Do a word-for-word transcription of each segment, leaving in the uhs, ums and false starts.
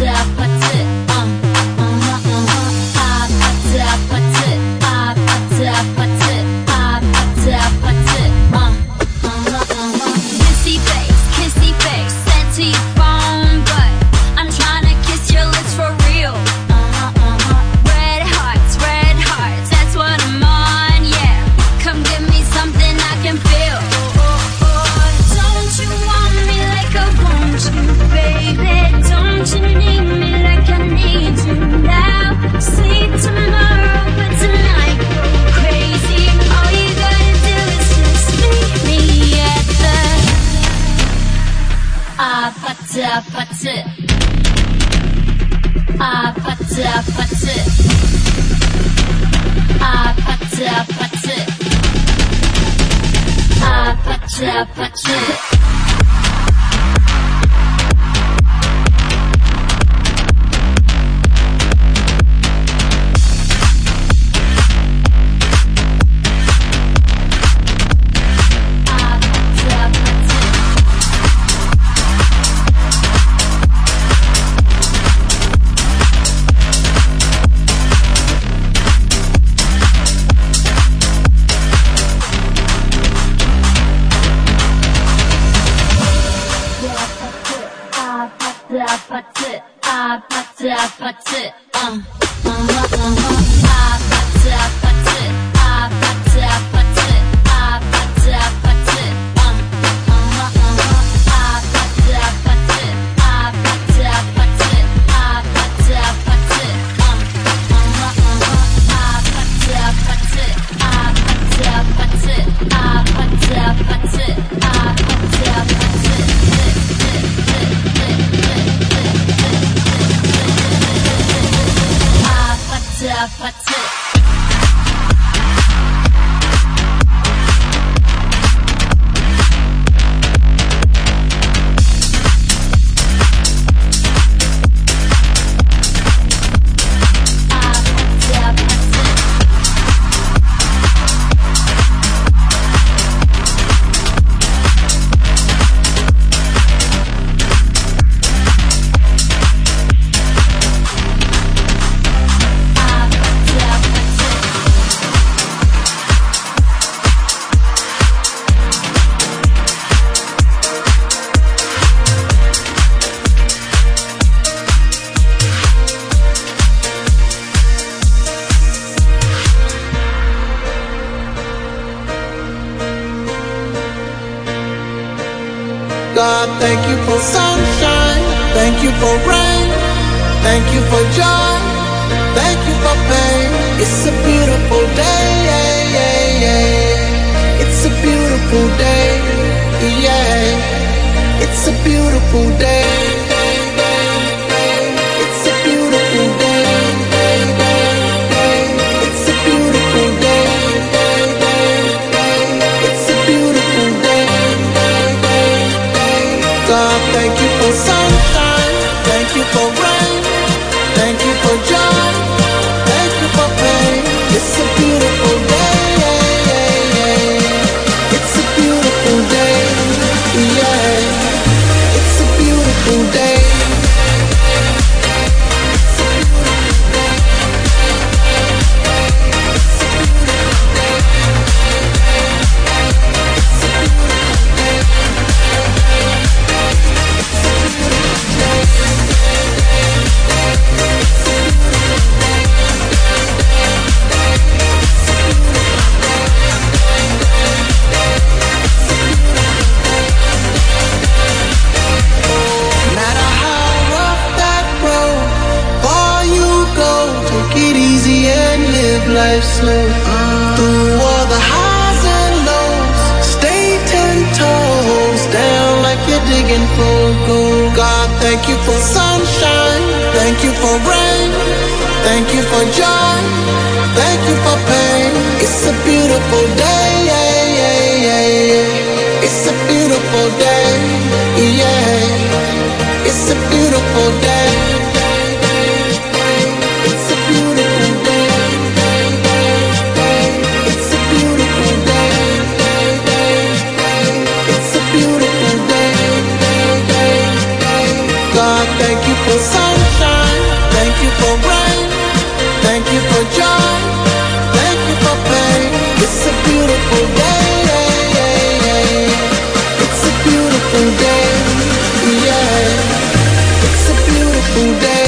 God, thank you for sunshine, thank you for rain, thank you for joy, thank you for pain. It's a beautiful day, yeah, yeah, yeah. It's a beautiful day, yeah. It's a beautiful day. It's a beautiful day. It's a beautiful day. It's a beautiful day. God, thank you for sunshine, thank you for rain, thank you for joy, thank you for pain. It's a beautiful day, yeah, yeah, yeah. It's a beautiful day, yeah. It's a beautiful day. Life slow uh, through all the highs and lows. Stay ten toes down like you're digging for gold. God, thank you for sunshine, thank you for rain, thank you for joy, thank you for pain. It's a beautiful day, yeah, yeah, yeah, yeah. It's a beautiful day, yeah. It's a beautiful day. It's a beautiful day. God, God, thank you for sunshine. Thank you for rain. Thank you for joy. Thank you for pain. It's a beautiful day. It's a beautiful day. Yeah. It's a beautiful day.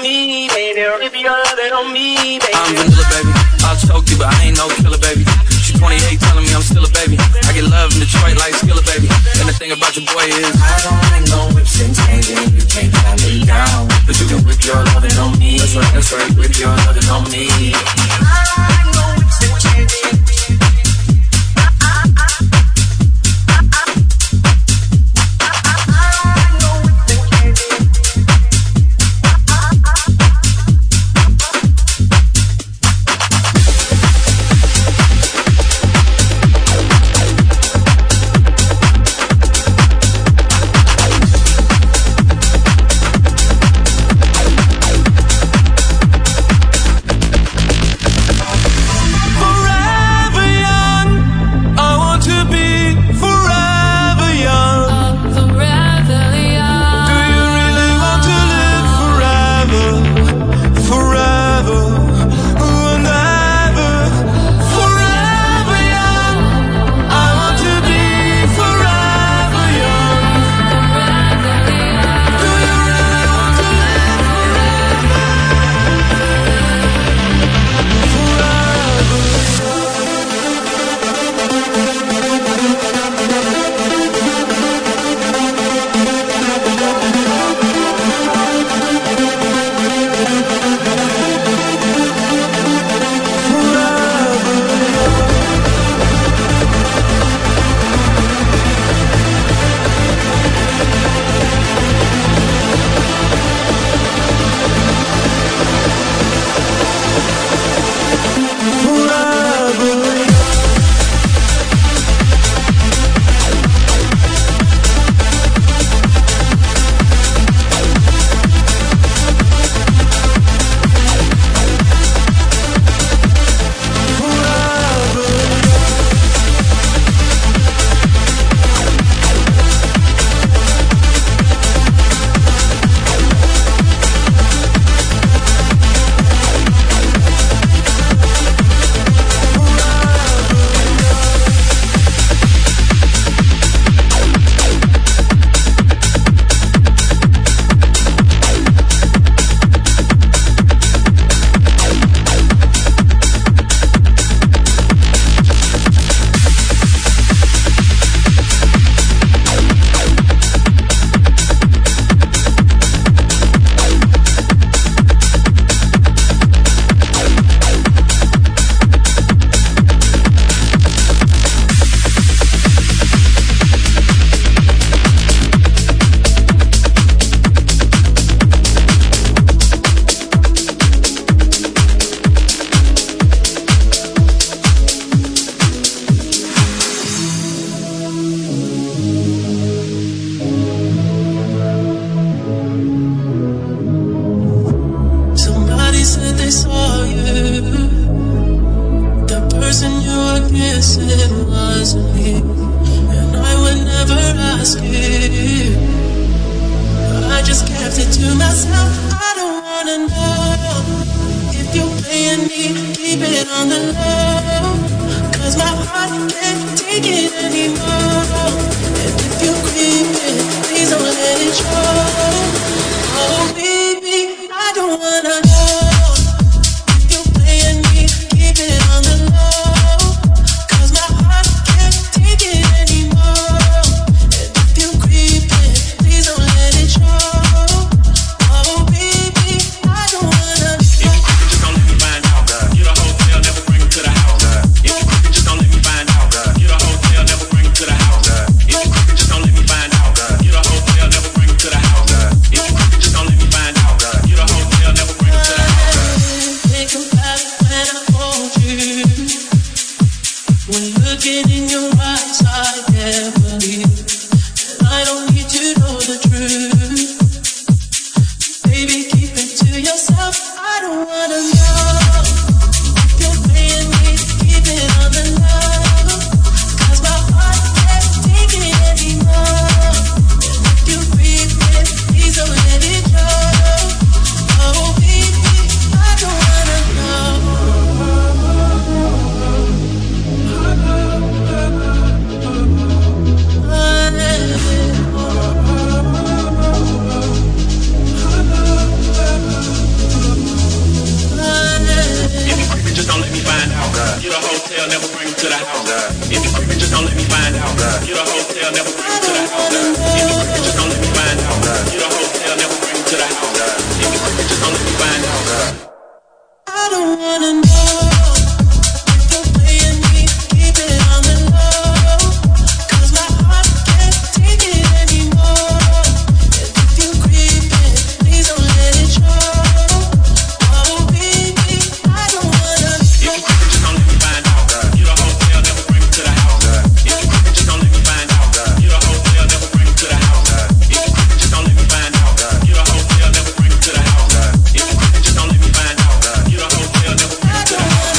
I'm vanilla, baby. I'll choke you, but I ain't no killer, baby. She twenty-eight telling me I'm still a baby. I get love in Detroit like Skilla, baby. And the thing about your boy is I don't like no whips and chains, and you can't tie me down. But you can whip your lovin' on me. That's right, that's right, whip your lovin' on me. I don't like no whips and chains. just don't let me find out. I don't wanna know if you're playing me, keep it on the low, 'cause my heart can't take it anymore. And if you creep it, please don't let it show. Oh baby, I don't wanna know. If you creep it, just don't let me find out. You the hotel, never bring it to the house. If you creep it, just don't let me find out. You the hotel, never bring it to the house. If you creep it, just don't let me find out. You the hotel, never bring it to the house. If you creep it, just don't let me find out. You the hotel, never bring it to the house.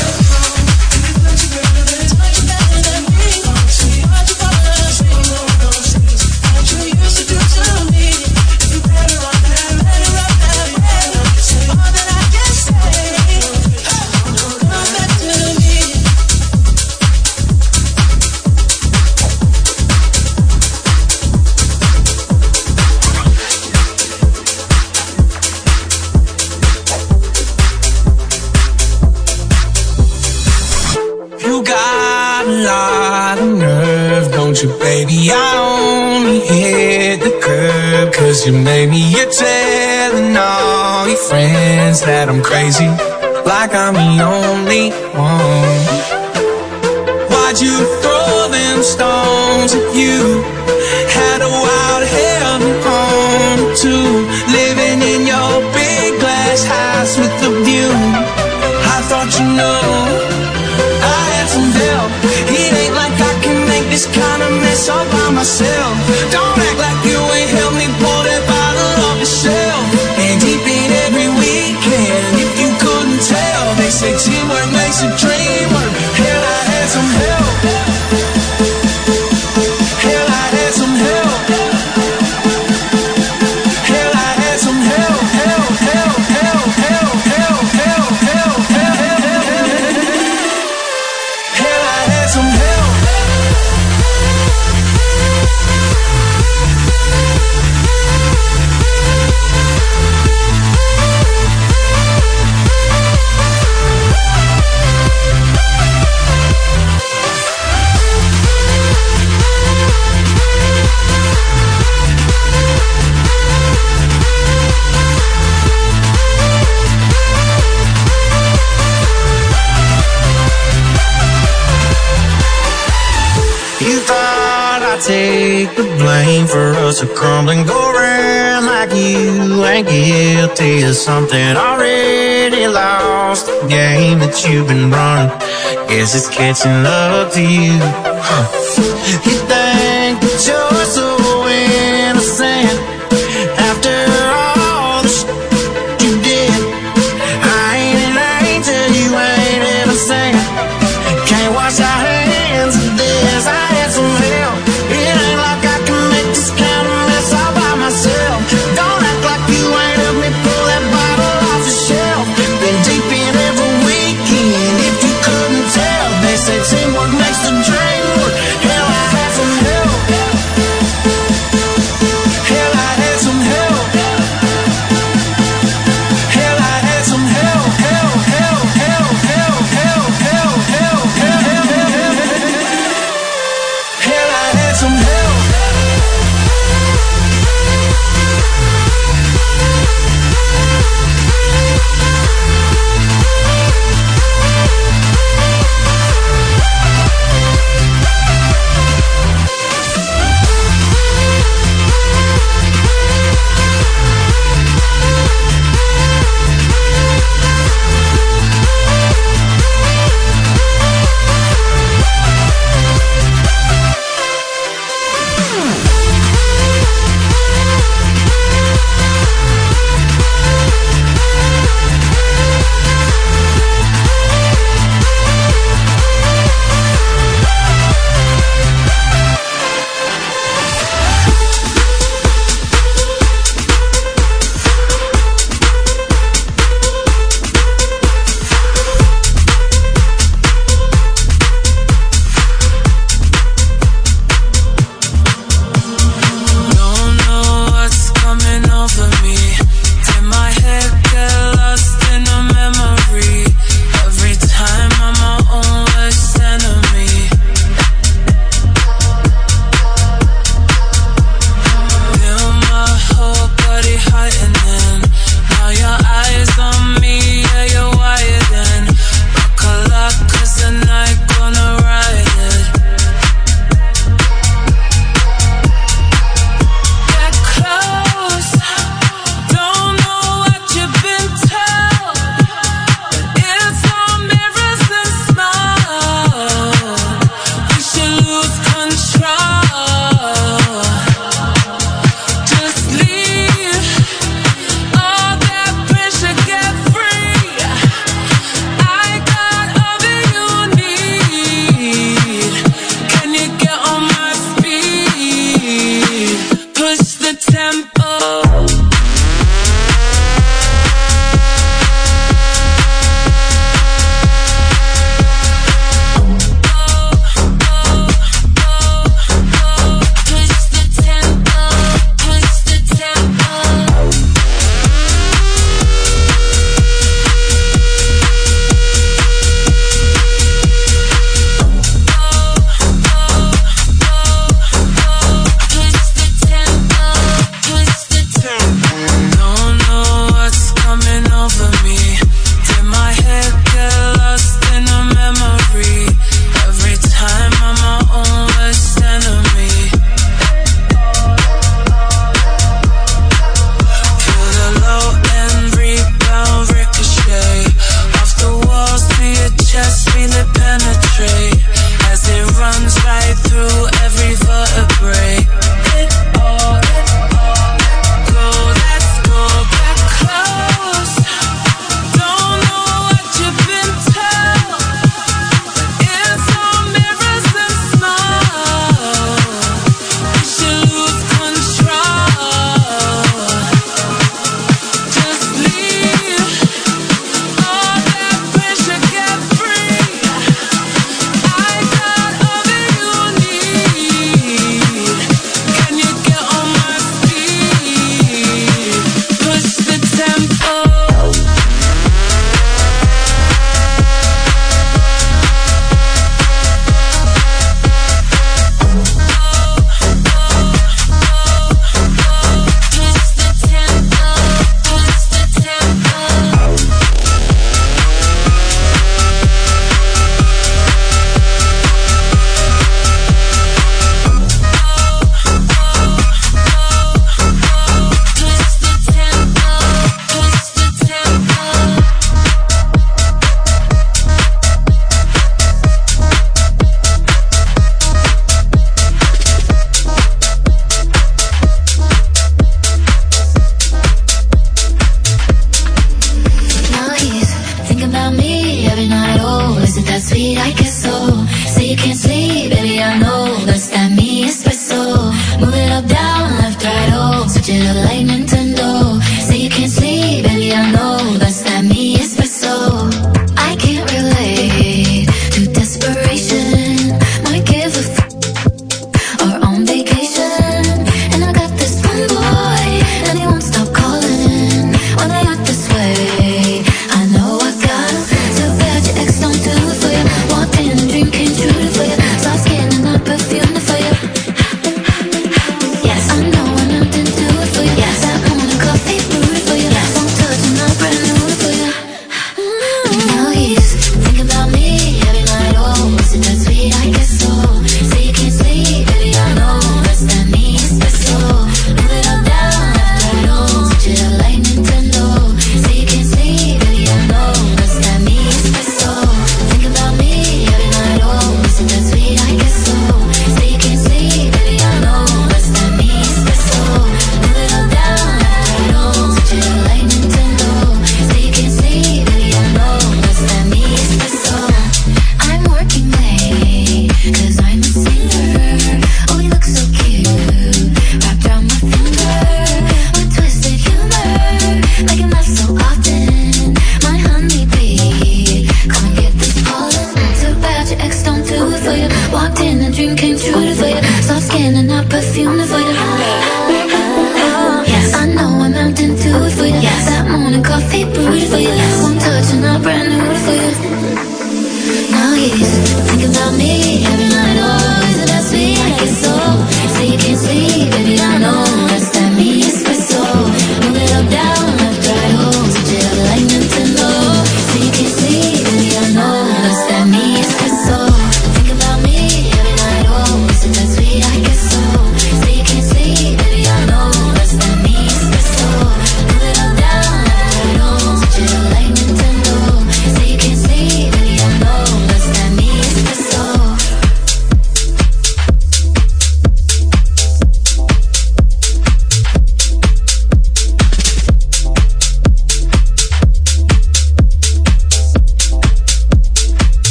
You got a lot of nerve, don't you, baby? I only hit the curb 'cause you made me. You're telling all your friends that I'm crazy, like I'm the only one. Why'd you throw them stones if you had a wild hell home too? Living in your big glass house with a view. I thought you know I had some help. It ain't like I can make this kind of mess all by myself. Don't act like you ain't helped me pour that bottle off the shelf. And deep in every weekend, if you couldn't tell, they say teamwork makes a dream work. Hell, I had some help. Hell, I had some help. Hell, I had some help. Help, help, help, help, help, help, help, help, help. Hell, I had some help. You thought I'd take the blame for us to crumble and go around like you ain't guilty of something already lost. The game that you've been running, guess it's catching up to you. Huh. You